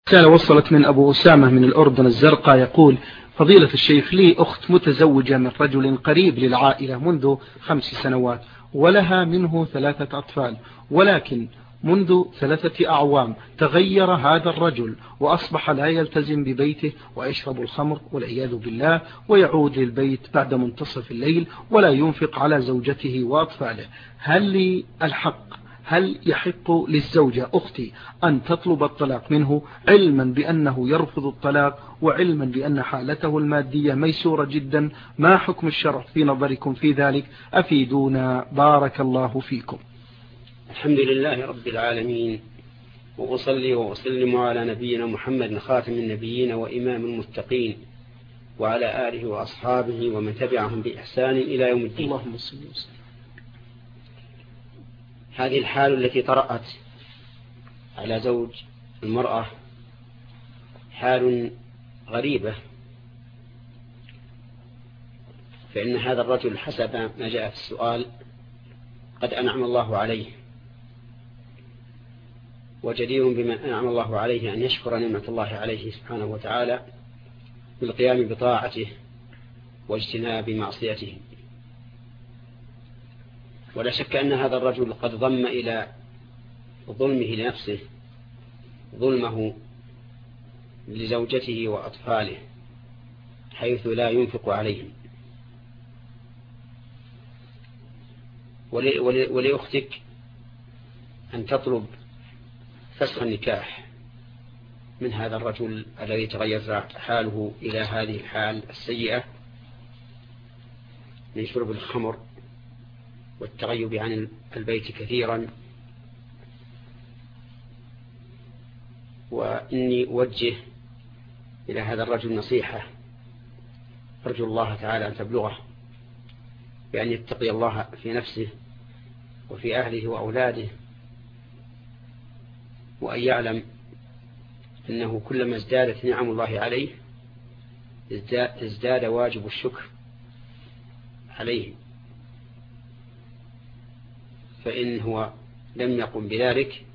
رسالة وصلت من أبو أسامة من الأردن الزرقاء يقول: فضيلة الشيخ، لي أخت متزوجة من رجل قريب للعائلة منذ 5 سنوات، ولها منه 3 أطفال، ولكن منذ 3 أعوام تغير هذا الرجل وأصبح لا يلتزم ببيته ويشرب الخمر والعياذ بالله، ويعود للبيت بعد منتصف الليل ولا ينفق على زوجته وأطفاله. هل يحق للزوجة أختي أن تطلب الطلاق منه، علما بأنه يرفض الطلاق وعلما بأن حالته المادية ميسورة جدا؟ ما حكم الشرع في نظركم في ذلك؟ أفيدونا بارك الله فيكم. الحمد لله رب العالمين، وأصلي وأسلم على نبينا محمد خاتم النبيين وإمام المتقين، وعلى آله وأصحابه ومن تبعهم بإحسان إلى يوم الدين. اللهم صل وسلم. هذه الحال التي طرأت على زوج المرأة حال غريبة، فإن هذا الرجل حسب ما جاء في السؤال قد أنعم الله عليه، وجدير بمن أنعم الله عليه أن يشكر نعمة الله عليه سبحانه وتعالى بالقيام بطاعته واجتناب معصيته. ولا شك أن هذا الرجل قد ضم إلى ظلمه لنفسه ظلمه لزوجته وأطفاله، حيث لا ينفق عليهم. ولأختك أن تطلب فسخ النكاح من هذا الرجل الذي تغير حاله إلى هذه الحال السيئة من شرب الخمر والتغيب عن البيت كثيرا. وإني أوجه إلى هذا الرجل نصيحة أرجو الله تعالى أن تبلغه، بأن يتقي الله في نفسه وفي أهله وأولاده، وأن يعلم أنه كلما ازدادت نعم الله عليه ازداد واجب الشكر عليه، فإن هو لم يقم بذلك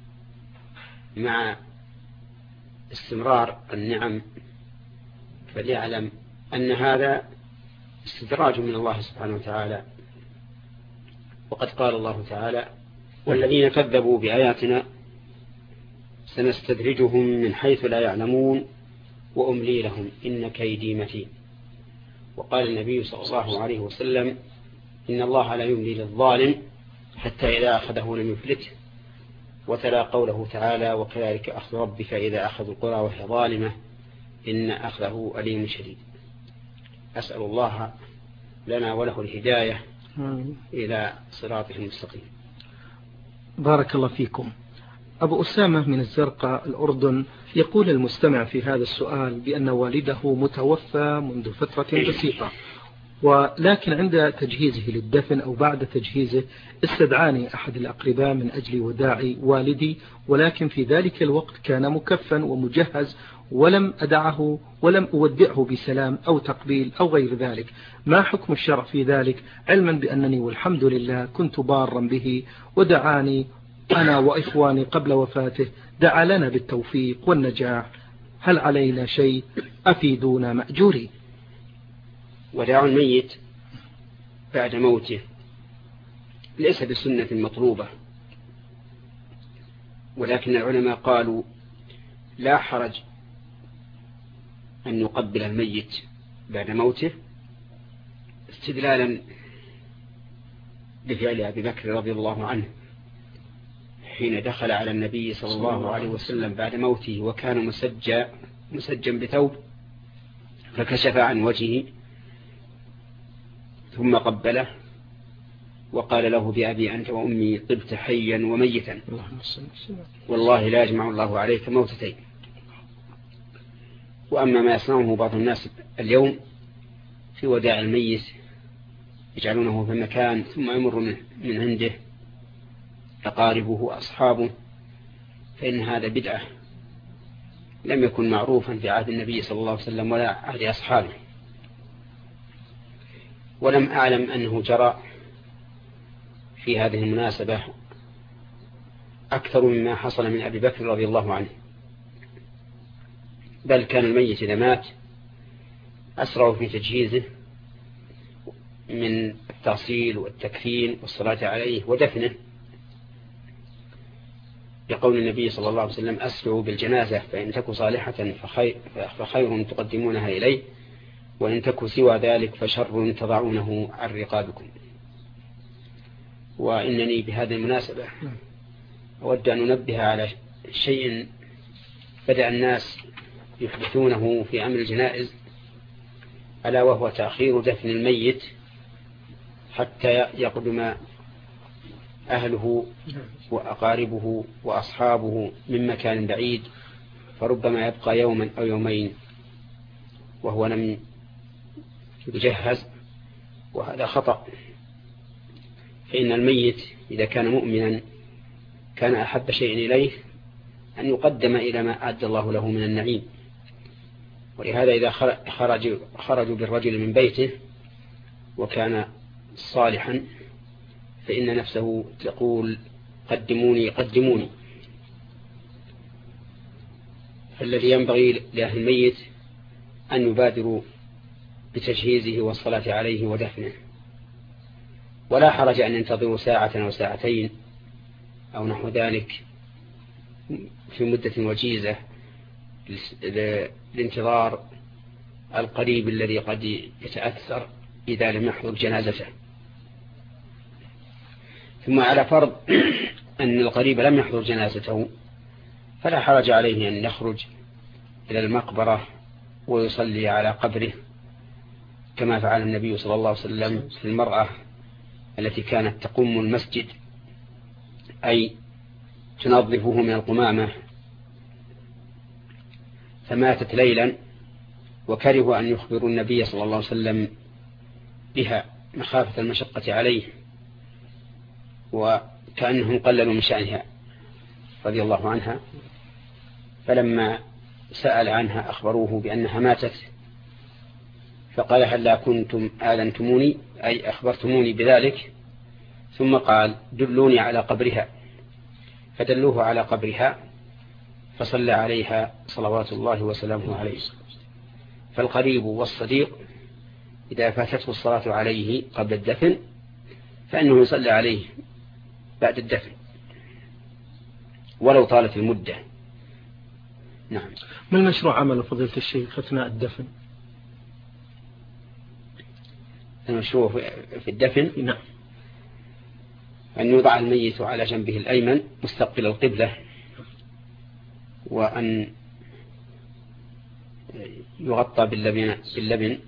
مع استمرار النعم فليعلم أن هذا استدراج من الله سبحانه وتعالى. وقد قال الله تعالى: والذين كذبوا بآياتنا سنستدرجهم من حيث لا يعلمون وأملي لهم إن كيدي متين. وقال النبي صلى الله عليه وسلم: إن الله لا يملي للظالم حتى إذا أخذه لم يفلته. وتلا قوله تعالى: وكذلك أخذ ربك إذا أخذ القرى وهي ظالمة إن أخذه أليم شديد. أسأل الله لنا وله الهداية إلى صراطه المستقيم. بارك الله فيكم. أبو أسامة من الزرقاء الأردن يقول المستمع في هذا السؤال بأن والده متوفى منذ فترة بسيطة، ولكن عند تجهيزه للدفن أو بعد تجهيزه استدعاني أحد الأقرباء من أجل وداع والدي، ولكن في ذلك الوقت كان مكفن ومجهز ولم أدعه ولم أودعه بسلام أو تقبيل أو غير ذلك. ما حكم الشرع في ذلك، علما بأنني والحمد لله كنت بارا به ودعاني أنا وإخواني قبل وفاته، دعا لنا بالتوفيق والنجاح، هل علينا شيء؟ أفيدونا مأجورين. وداع الميت بعد موته ليس بسنة مطلوبة، ولكن العلماء قالوا لا حرج أن نقبل الميت بعد موته، استدلالا بفعل أبي بكر رضي الله عنه حين دخل على النبي صلى الله عليه وسلم بعد موته وكان مسجا بثوب، فكشف عن وجهه ثم قبله وقال له: بأبي أنت وأمي طبت حيا وميتا، والله لا يجمع الله عليك موتتين. وأما ما يصنعه بعض الناس اليوم في وداع الميت، يجعلونه في مكان ثم يمر من عنده أقاربه وأصحابه، فإن هذا بدعة لم يكن معروفا في عهد النبي صلى الله عليه وسلم ولا عهد أصحابه، ولم أعلم أنه جرى في هذه المناسبة أكثر مما حصل من أبي بكر رضي الله عنه. بل كان الميت إذا مات أسرعوا في تجهيزه من التغسيل والتكفين والصلاة عليه ودفنه، يقول النبي صلى الله عليه وسلم: أسرعوا بالجنازة فإن تكو صالحة فخير تقدمونها إليه، وإن تكو سوى ذلك فشر تضعونه عن رقابكم. وإنني بهذه المناسبة أود أن أنبه على شيء بدأ الناس يحدثونه في أمر الجنائز، ألا وهو تأخير دفن الميت حتى يقدم أهله وأقاربه وأصحابه من مكان بعيد، فربما يبقى يوما أو يومين وهو لم يجهز، وهذا خطأ. فإن الميت إذا كان مؤمنا كان أحب شيء إليه أن يقدم إلى ما أعد الله له من النعيم. ولهذا إذا خرجوا بالرجل من بيته وكان صالحا فإن نفسه تقول: قدموني قدموني. فالذي ينبغي لأهل الميت أن يبادروا بتجهيزه والصلاة عليه ودفنه، ولا حرج أن ينتظروا ساعة أو ساعتين أو نحو ذلك في مدة وجيزة لانتظار القريب الذي قد يتأثر إذا لم يحضر جنازته. ثم على فرض أن القريب لم يحضر جنازته فلا حرج عليه أن يخرج إلى المقبرة ويصلي على قبره، كما فعل النبي صلى الله عليه وسلم في المرأة التي كانت تقوم المسجد، أي تنظفه من القمامة، فماتت ليلا وكرهوا أن يخبروا النبي صلى الله عليه وسلم بها مخافة المشقة عليه، وكأنهم قللوا من شأنها رضي الله عنها. فلما سأل عنها أخبروه بأنها ماتت، فقال: هلا كنتم آذنتموني، أي أخبرتموني بذلك؟ ثم قال: دلوني على قبرها، فدلوه على قبرها فصلى عليها صلوات الله وسلامه عليه. فالقريب والصديق إذا فاتته الصلاة عليه قبل الدفن فإنه يصلى عليه بعد الدفن ولو طالت المدة. نعم. ما المشروع عمل فضيلة الشيخ أثناء الدفن؟ المشروع في الدفن نعم أن يوضع الميت على جنبه الأيمن مستقبل القبلة، وأن يغطى باللبن،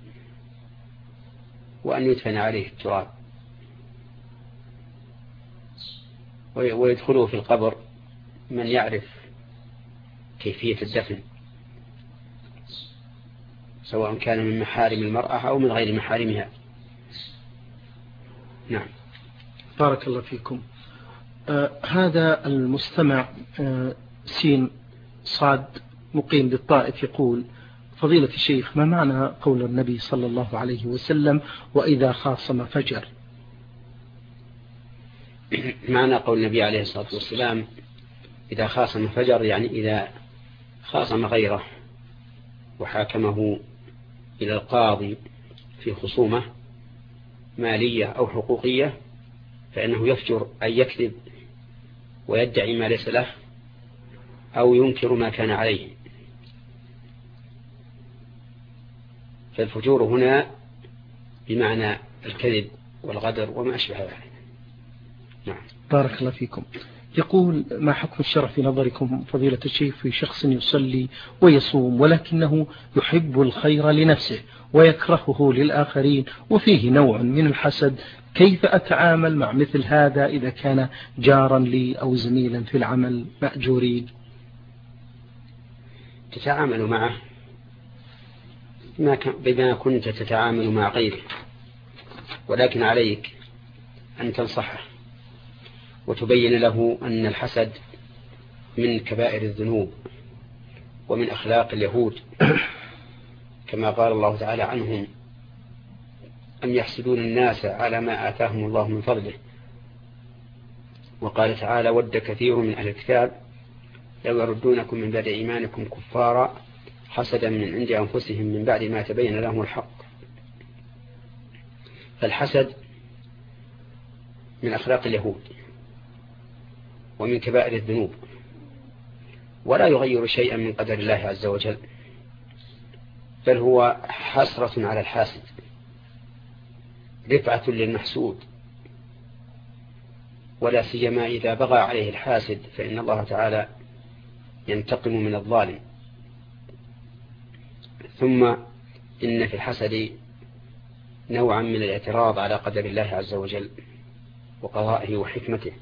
وأن يدفن عليه التراب، ويدخله في القبر من يعرف كيفية الدفن، سواء كان من محارم المرأة أو من غير محارمها. نعم. بارك الله فيكم. هذا المستمع سين صاد مقيم بالطائف يقول: فضيلة الشيخ، ما معنى قول النبي صلى الله عليه وسلم: وإذا خاصم فجر؟ معنى قول النبي عليه الصلاة والسلام: إذا خاصم فجر، يعني إذا خاصم غيره وحاكمه إلى القاضي في خصومة مالية أو حقوقية، فإنه يفجر أن يكذب ويدعي ما ليس له أو ينكر ما كان عليه. فالفجور هنا بمعنى الكذب والغدر وما أشبه ذلك. نعم. بارك الله فيكم. يقول: ما حكم الشرع في نظركم فضيلة الشيخ في شخص يصلي ويصوم ولكنه يحب الخير لنفسه ويكرهه للآخرين وفيه نوع من الحسد؟ كيف أتعامل مع مثل هذا إذا كان جارا لي أو زميلا في العمل مأجورين؟ تتعامل معه بما كنت تتعامل مع غيره، ولكن عليك أن تنصحه وتبين له أن الحسد من كبائر الذنوب ومن أخلاق اليهود، كما قال الله تعالى عنهم: أم يحسدون الناس على ما آتاهم الله من فضله. وقال تعالى: ود كثير من أهل الكتاب لو يردونكم من بعد إيمانكم كفارا حسدا من عند أنفسهم من بعد ما تبين لهم الحق. فالحسد من أخلاق اليهود ومن كبائر الذنوب، ولا يغير شيئا من قدر الله عز وجل، بل هو حسرة على الحاسد، رفعة للمحسود، ولا سيما إذا بغى عليه الحاسد فإن الله تعالى ينتقم من الظالم. ثم إن في الحسد نوعا من الاعتراض على قدر الله عز وجل وقضائه وحكمته.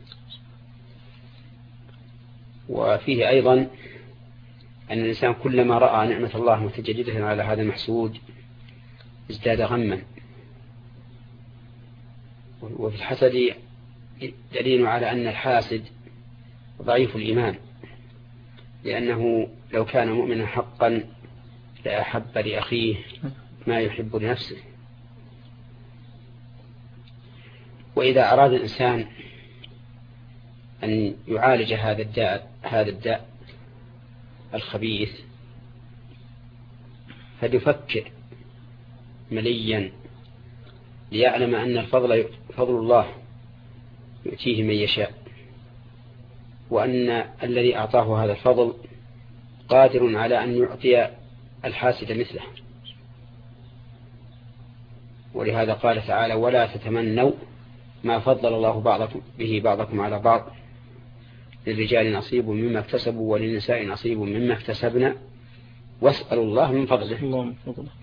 وفيه أيضا أن الإنسان كلما رأى نعمة الله متجددة على هذا المحسود ازداد غما. وفي الحسد دليل على أن الحاسد ضعيف الإيمان، لأنه لو كان مؤمنا حقا لأحب لأخيه ما يحب لنفسه. وإذا أراد الإنسان أن يعالج هذا الداء الخبيث فليفكر مليا ليعلم أن الفضل فضل الله يؤتيه من يشاء، وأن الذي أعطاه هذا الفضل قادر على أن يعطي الحاسد مثله. ولهذا قال تعالى: ولا تتمنوا ما فضل الله به بعضكم على بعض، للرجال نصيب مما اكتسبوا وللنساء نصيب مما اكتسبنا واسألوا الله من فضله.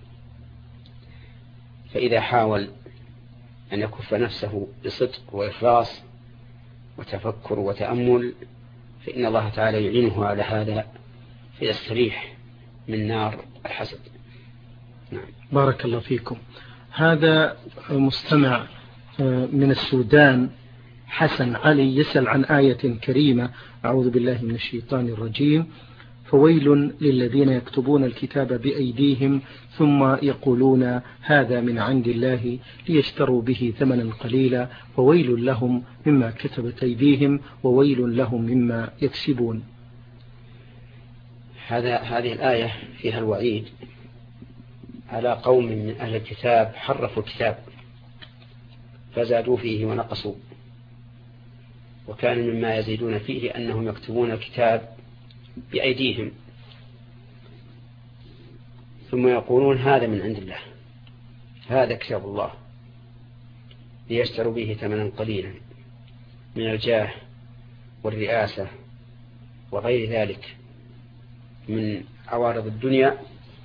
فإذا حاول أن يكف نفسه بصدق وإخلاص وتفكر وتأمل فإن الله تعالى يعينه على هذا فيستريح من نار الحسد. نعم. بارك الله فيكم. هذا مستمع من السودان حسن علي يسأل عن آية كريمة: أعوذ بالله من الشيطان الرجيم، فويل للذين يكتبون الكتاب بأيديهم ثم يقولون هذا من عند الله ليشتروا به ثمنا قليلا وويل لهم مما كتبت أيديهم وويل لهم مما يكسبون. هذه الآية فيها الوعيد على قوم من أهل الكتاب حرفوا الكتاب فزادوا فيه ونقصوا، وكان مما يزيدون فيه أنهم يكتبون الكتاب بأيديهم ثم يقولون هذا من عند الله، هذا كتاب الله، ليشتروا به ثمنا قليلا من الجاه والرئاسة وغير ذلك من عوارض الدنيا.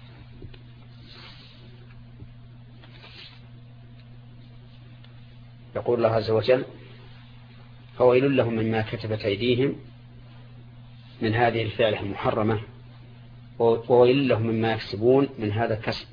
يقول الله عز وجل: فويل لهم مما كتبت أيديهم من هذه الفعلة المحرمة، وويل لهم مما يكسبون من هذا الكسب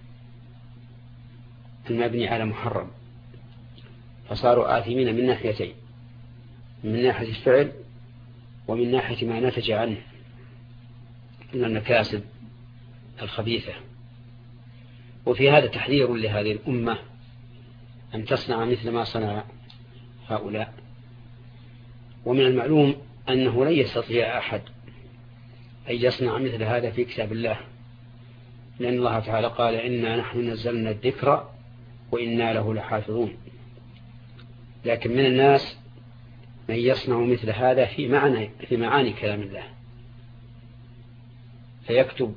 المبني على محرم. فصاروا آثمين من ناحيتين، من ناحية الفعل ومن ناحية ما نتج عنه من المكاسب الخبيثة. وفي هذا تحذير لهذه الأمة أن تصنع مثل ما صنع هؤلاء. ومن المعلوم أنه لن يستطيع أحد أن يصنع مثل هذا في كتاب الله، لأن الله تعالى قال: إنا نحن نزلنا الذكر وإنا له لحافظون. لكن من الناس من يصنع مثل هذا في معاني كلام الله، فيكتب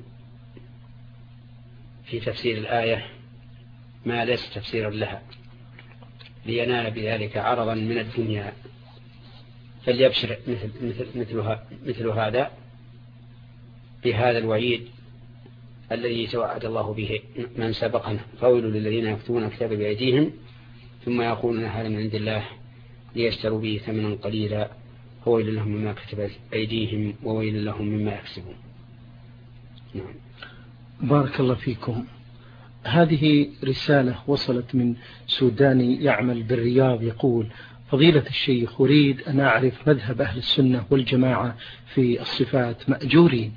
في تفسير الآية ما ليس تفسيرا لها لينال بذلك عرضا من الدنيا. فليبشر مثل هذا بهذا الوعيد الذي توعد الله به من سبقنا: فويل للذين يكتبون الكتاب بأيديهم ثم يقولون هذا من عند الله ليشتروا به ثمنا قليلا وويل لهم مما كتبت أيديهم وويل لهم مما يكسبون. نعم. بارك الله فيكم. هذه رسالة وصلت من سوداني يعمل بالرياض، يقول: فضيلة الشيخ، أريد أن أعرف مذهب أهل السنة والجماعة في الصفات مأجورين.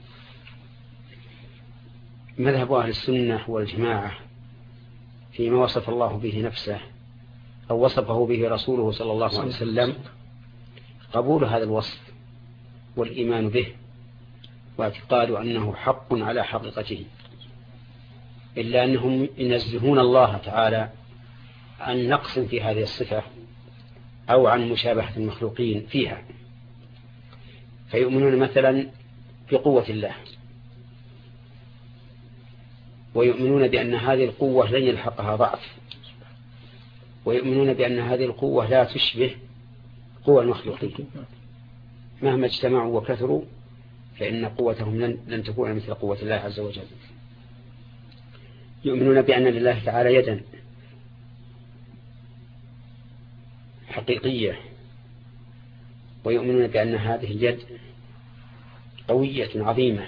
مذهب أهل السنة والجماعة فيما وصف الله به نفسه أو وصفه به رسوله صلى الله عليه وسلم قبول هذا الوصف والإيمان به واعتقاد أنه حق على حقيقته، إلا أنهم ينزهون الله تعالى عن نقص في هذه الصفة أو عن مشابهة المخلوقين فيها، فيؤمنون مثلا بقوة الله، ويؤمنون بأن هذه القوة لن يلحقها ضعف، ويؤمنون بأن هذه القوة لا تشبه قوة المخلوقين، مهما اجتمعوا وكثروا فإن قوتهم لن تكون مثل قوة الله عز وجل. يؤمنون بأن لله تعالى يدا حقيقية، ويؤمنون بأن هذه اليد قوية عظيمة.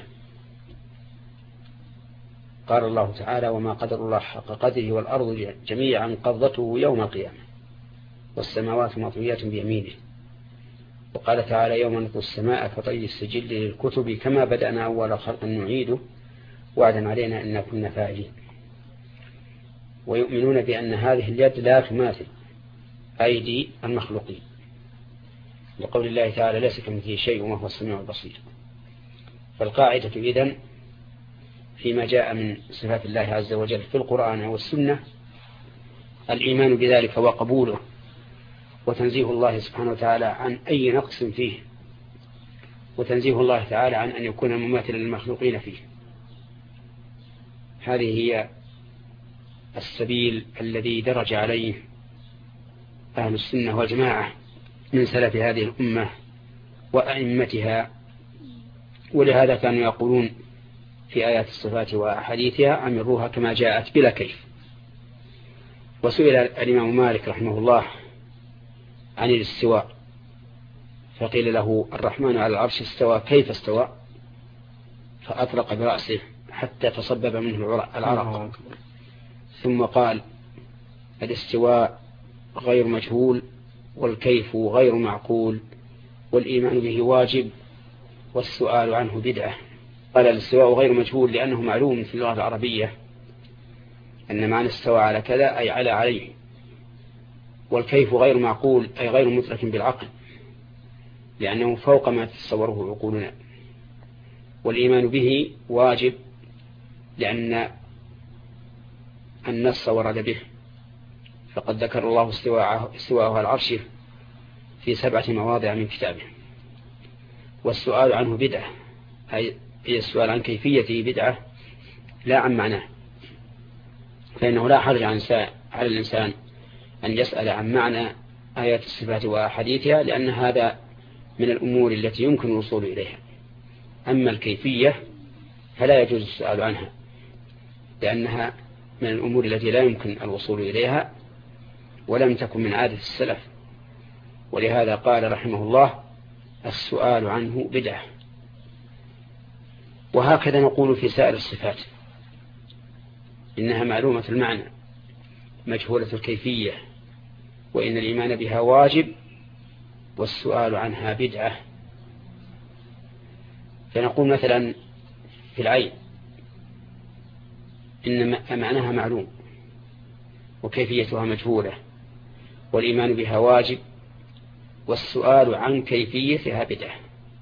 قال الله تعالى: وما قدر الله حق قدره والأرض جميعا قبضته يوم القيامة والسماوات مطويات بيمينه. وقال تعالى: يوم نطوي السماء كطي السجل للكتب كما بدأنا أول خلق نعيده وعدا علينا إنا كنا فاعلين. ويؤمنون بأن هذه اليد لا تماثل أيدي المخلوقين، لقول الله تعالى: ليس كمثله شيء وهو السميع البصير. فالقاعدة إذن فيما جاء من صفات الله عز وجل في القرآن والسنة الإيمان بذلك وقبوله، وتنزيه الله سبحانه وتعالى عن أي نقص فيه، وتنزيه الله تعالى عن أن يكون مماثلا للمخلوقين فيه. هذه هي السبيل الذي درج عليه أهل السنة والجماعة من سلف هذه الأمة وأئمتها. ولهذا كانوا يقولون في آيات الصفات وأحاديثها: أمروها كما جاءت بلا كيف. وسئل الإمام مالك رحمه الله عن الاستواء، فقيل له: الرحمن على العرش استوى، كيف استوى؟ فأطلق برأسه حتى تصبب منه العرق، ثم قال: الاستواء غير مجهول، والكيف غير معقول، والإيمان به واجب، والسؤال عنه بدعة. قال: الاستواء غير مجهول لأنه معلوم في اللغة العربية أن معنى استوى على كذا أي عليه. والكيف غير معقول أي غير مدرك بالعقل لأنه فوق ما تتصوره عقولنا. والإيمان به واجب لأن النص ورد به، فقد ذكر الله استواءه على العرش في 7 مواضع من كتابه. والسؤال عنه بدعة أي السؤال عن كيفيته بدعة لا عن معناه، فإنه لا حرج على الإنسان أن يسأل عن معنى آيات الصفات وأحاديثها، لأن هذا من الأمور التي يمكن الوصول إليها. أما الكيفية فلا يجوز السؤال عنها، لأنها من الأمور التي لا يمكن الوصول إليها ولم تكن من عادة السلف. ولهذا قال رحمه الله: السؤال عنه بدعة. وهكذا نقول في سائر الصفات، إنها معلومة المعنى مجهولة الكيفية، وإن الإيمان بها واجب، والسؤال عنها بدعة. فنقول مثلا في العين إن معناها معلوم وكيفيتها مجهولة، والإيمان بها واجب، والسؤال عن كيفيتها بدعة.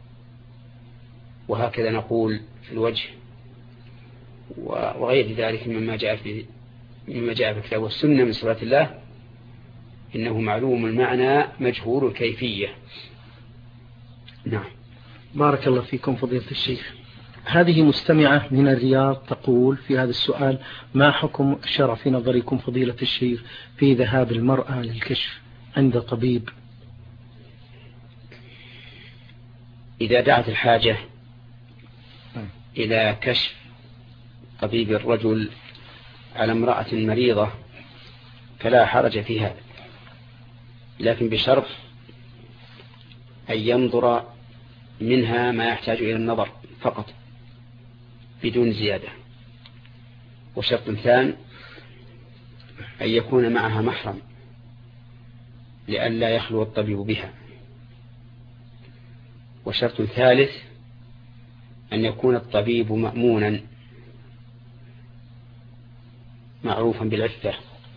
وهكذا نقول في الوجه وغير ذلك مما جاء في الكتاب والسنة من صفات الله، إنه معلوم المعنى مجهول الكيفية. نعم. بارك الله فيكم فضيلة الشيخ. هذه مستمعة من الرياض تقول في هذا السؤال: ما حكم الشرع في نظركم فضيلة الشيخ في ذهاب المرأة للكشف عند طبيب؟ إذا دعت الحاجة إلى كشف طبيب الرجل على امرأة مريضة فلا حرج في هذا، لكن بشرط أن ينظر منها ما يحتاج إلى النظر فقط بدون زيادة. وشرط ثاني أن يكون معها محرم لئلا يخلو الطبيب بها. وشرط ثالث أن يكون الطبيب مأمونا معروفا بالعفة،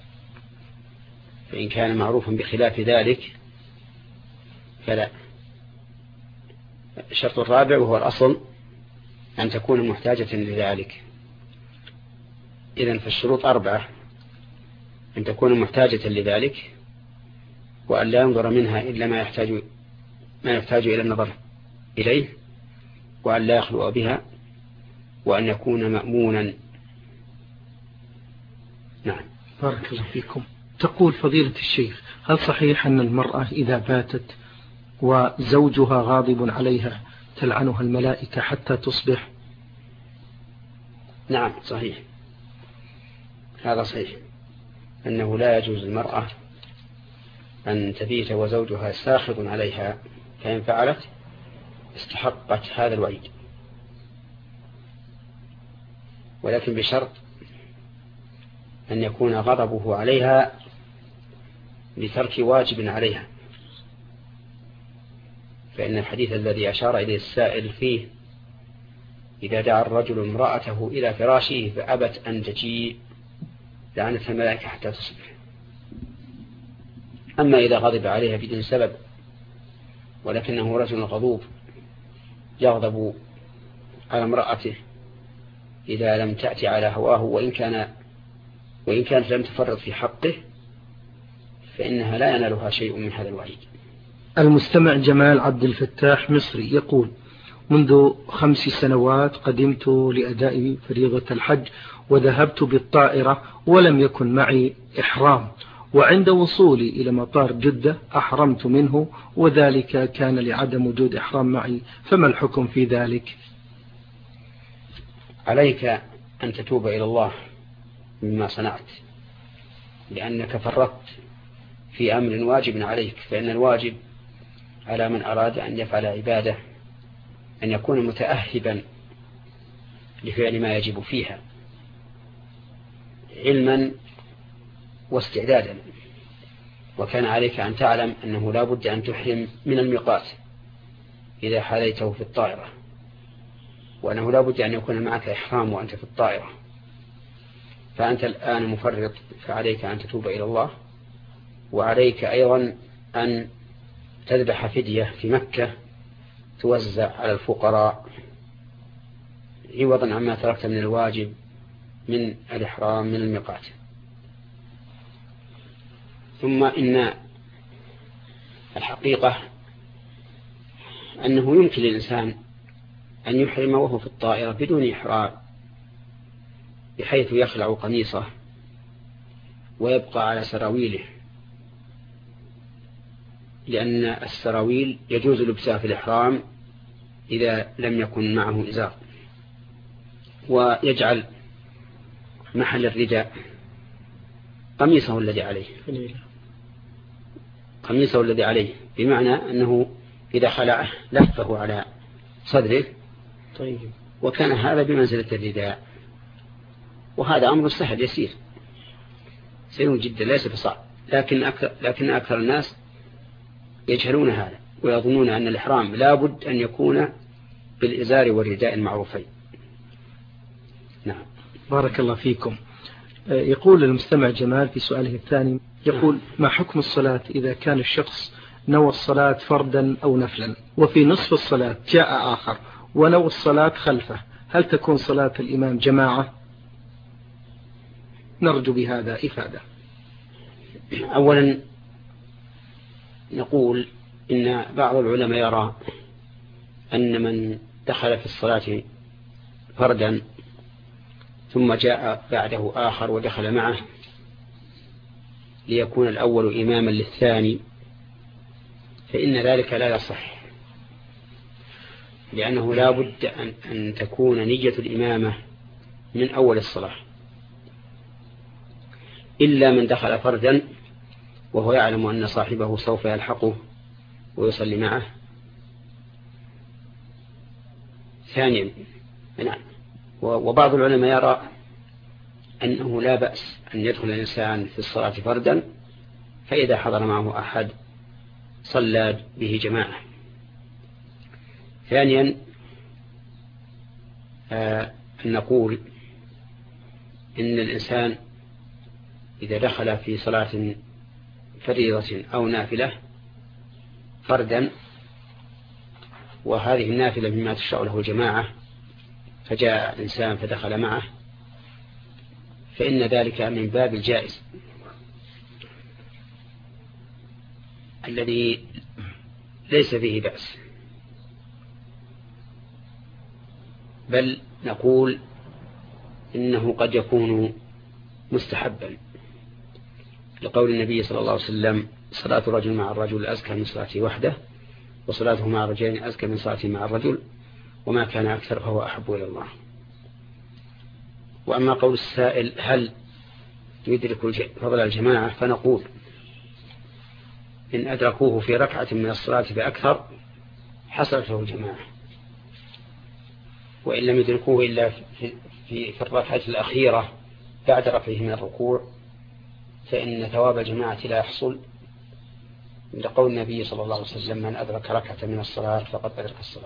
فإن كان معروفا بخلاف ذلك فلا. الشرط الرابع وهو الأصل أن تكون محتاجة لذلك. إذن فالشروط 4: أن تكون محتاجة لذلك، وأن لا ينظر منها إلا ما يحتاج إلى النظر إليه، وأن لا يخلو بها، وأن يكون مأمونا. نعم. بارك الله فيكم. تقول فضيلة الشيخ: هل صحيح أن المرأة إذا باتت وزوجها غاضب عليها تلعنها الملائكة حتى تصبح؟ نعم صحيح، هذا صحيح، أنه لا يجوز للمرأة أن تبيت وزوجها ساخط عليها، فإن فعلت استحقت هذا الوعيد، ولكن بشرط أن يكون غضبه عليها لترك واجب عليها، فإن الحديث الذي أشار إليه السائل فيه: إذا دعا الرجل امرأته إلى فراشه فأبت أن تجيء لعنتها الملائكة حتى تصبح. أما إذا غضب عليها بدون سبب، ولكنه رجل غضوب يغضب على امرأته إذا لم تأتي على هواه وإن كانت لم تفرط في حقه، فإنها لا ينالها شيء من هذا الوعيد. المستمع جمال عبد الفتاح مصري يقول: منذ 5 سنوات قدمت لأداء فريضة الحج، وذهبت بالطائرة ولم يكن معي إحرام، وعند وصولي إلى مطار جدة أحرمت منه، وذلك كان لعدم وجود إحرام معي، فما الحكم في ذلك؟ عليك أن تتوب إلى الله مما صنعت، لأنك فرطت في أمر واجب عليك، فإن الواجب على من أراد أن يفعل عبادة أن يكون متأهبا لفعل ما يجب فيها علما واستعدادا. وكان عليك أن تعلم أنه لا بد أن تحرم من الميقات إذا حليته في الطائرة، وأنه لا بد أن يكون معك إحرام وأنت في الطائرة. فأنت الآن مفرط، فعليك أن تتوب إلى الله، وعليك أيضا أن تذبح فدية في مكة توزع على الفقراء عوضا عما تركت من الواجب من الإحرام من الميقات. ثم إن الحقيقة أنه يمكن للإنسان أن يحرم وهو في الطائرة بدون إحرام، بحيث يخلع قميصه ويبقى على سراويله، لأن السراويل يجوز لبسها في الإحرام إذا لم يكن معه إزار، ويجعل محل الرداء قميصه الذي عليه، بمعنى أنه إذا خلعه لفه على صدره. طيب. وكان هذا بمنزلة الرداء، وهذا أمر سهل يسير جدا ليس بصعب، لكن أكثر الناس يجهلون هذا ويظنون أن الإحرام لا بد أن يكون بالإزار والرداء المعروفين. نعم. بارك الله فيكم. يقول المستمع جمال في سؤاله الثاني، يقول: ما حكم الصلاة إذا كان الشخص نوى الصلاة فردا أو نفلا، وفي نصف الصلاة جاء آخر ونوى الصلاة خلفه، هل تكون صلاة الإمام جماعة؟ نرجو بهذا إفادة. أولا نقول إن بعض العلماء يرى أن من دخل في الصلاة فردا ثم جاء بعده آخر ودخل معه ليكون الأول إماما للثاني، فإن ذلك لا يصح، لأنه لا بد أن تكون نية الإمامة من أول الصلاة، إلا من دخل فردا وهو يعلم أن صاحبه سوف يلحقه ويصلي معه. ثانيا، وبعض العلماء يرى أنه لا بأس أن يدخل الإنسان في الصلاة فردا، فإذا حضر معه أحد صلى به جماعة. ثانيا، نقول إن الإنسان إذا دخل في صلاة فريضة أو نافلة فردا، وهذه النافلة مما تشرع له الجماعة، فجاء إنسان فدخل معه، فإن ذلك من باب الجائز الذي ليس فيه بأس، بل نقول إنه قد يكون مستحبا، لقول النبي صلى الله عليه وسلم: صلاة الرجل مع الرجل أزكى من صلاته وحده، وصلاته مع الرجلين أزكى من صلاته مع الرجل، وما كان أكثر فهو أحب إلى الله. وأما قول السائل هل يدرك فضل الجماعة، فنقول إن أدركوه في ركعة من الصلاة فأكثر حصلت له الجماعة، وإن لم يدركوه إلا في الركعة الأخيرة بعد رفعه من الركوع فإن ثواب الجماعة لا يحصل، لقول النبي صلى الله عليه وسلم: من أدرك ركعة من الصلاة فقد أدرك الصلاة.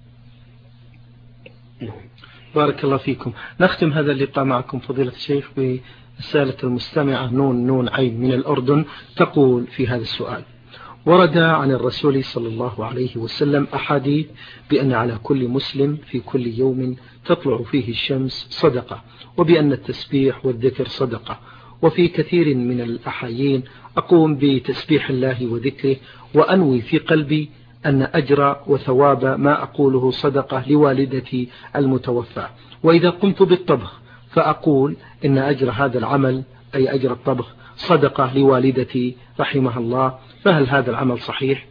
بارك الله فيكم. نختم هذا اللقاء معكم فضيلة الشيخ برسالة المستمعة نون عين من الأردن، تقول في هذا السؤال: ورد عن الرسول صلى الله عليه وسلم أحاديث بأن على كل مسلم في كل يوم تطلع فيه الشمس صدقة، وبأن التسبيح والذكر صدقة، وفي كثير من الأحايين أقوم بتسبيح الله وذكره وأنوي في قلبي أن أجر وثواب ما أقوله صدقة لوالدتي المتوفى، وإذا قمت بالطبخ فأقول إن أجر هذا العمل أي أجر الطبخ صدقة لوالدتي رحمها الله، فهل هذا العمل صحيح؟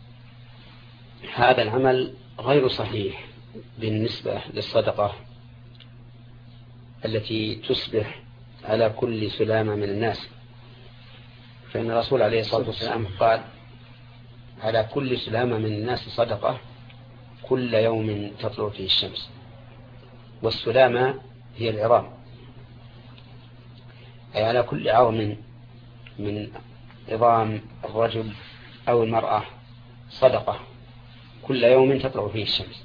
هذا العمل غير صحيح بالنسبة للصدقة التي تصبح على كل سلامة من الناس، فإن الرسول عليه الصلاة والسلام قال: على كل سلامة من الناس صدقة كل يوم تطلع فيه الشمس. والسلامة هي العظام، أي على كل عظم من عظام الرجل أو المرأة صدقة كل يوم تطلع فيه الشمس.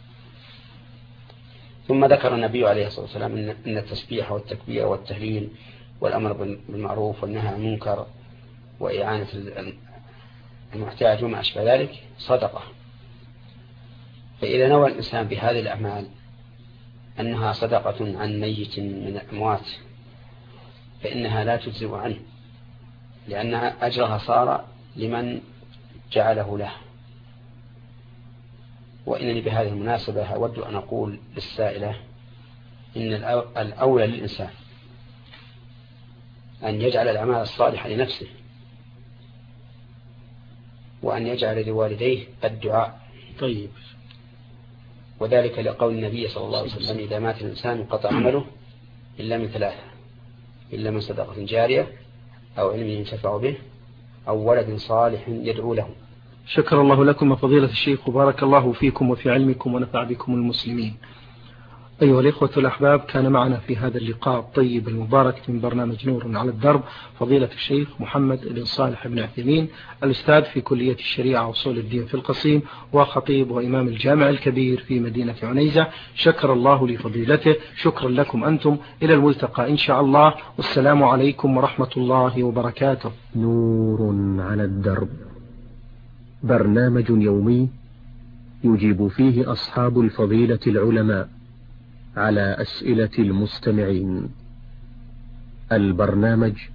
ثم ذكر النبي عليه الصلاة والسلام أن التسبيح والتكبير والتهليل والأمر بالمعروف والنهي عن المنكر وإعانة المحتاج وما أشبه ذلك صدقة. فإذا نوى الإنسان بهذه الأعمال أنها صدقة عن ميت من الأموات فإنها لا تجزئ عنه، لأن أجرها صار لمن جعله له. وإنني بهذه المناسبة أود أن أقول للسائلة إن الأولى للإنسان أن يجعل الأعمال الصالحة لنفسه، وأن يجعل لوالديه الدعاء. طيب. وذلك لقول النبي صلى الله عليه وسلم: إذا مات الإنسان انقطع عمله إلا من ثلاثة: إلا من صدقة جارية أو علم ينتفع به أو ولد صالح يدعو له. شكر الله لكم فضيلة الشيخ، وبارك الله فيكم وفي علمكم ونفع بكم المسلمين. أيها الإخوة الأحباب، كان معنا في هذا اللقاء الطيب المبارك من برنامج نور على الدرب فضيلة الشيخ محمد بن صالح بن عثيمين، الأستاذ في كلية الشريعة وأصول الدين في القصيم، وخطيب وإمام الجامع الكبير في مدينة عنيزة. شكر الله لفضيلته. شكرا لكم أنتم. إلى الملتقى إن شاء الله، والسلام عليكم ورحمة الله وبركاته. نور على الدرب، برنامج يومي يجيب فيه أصحاب الفضيلة العلماء على أسئلة المستمعين. البرنامج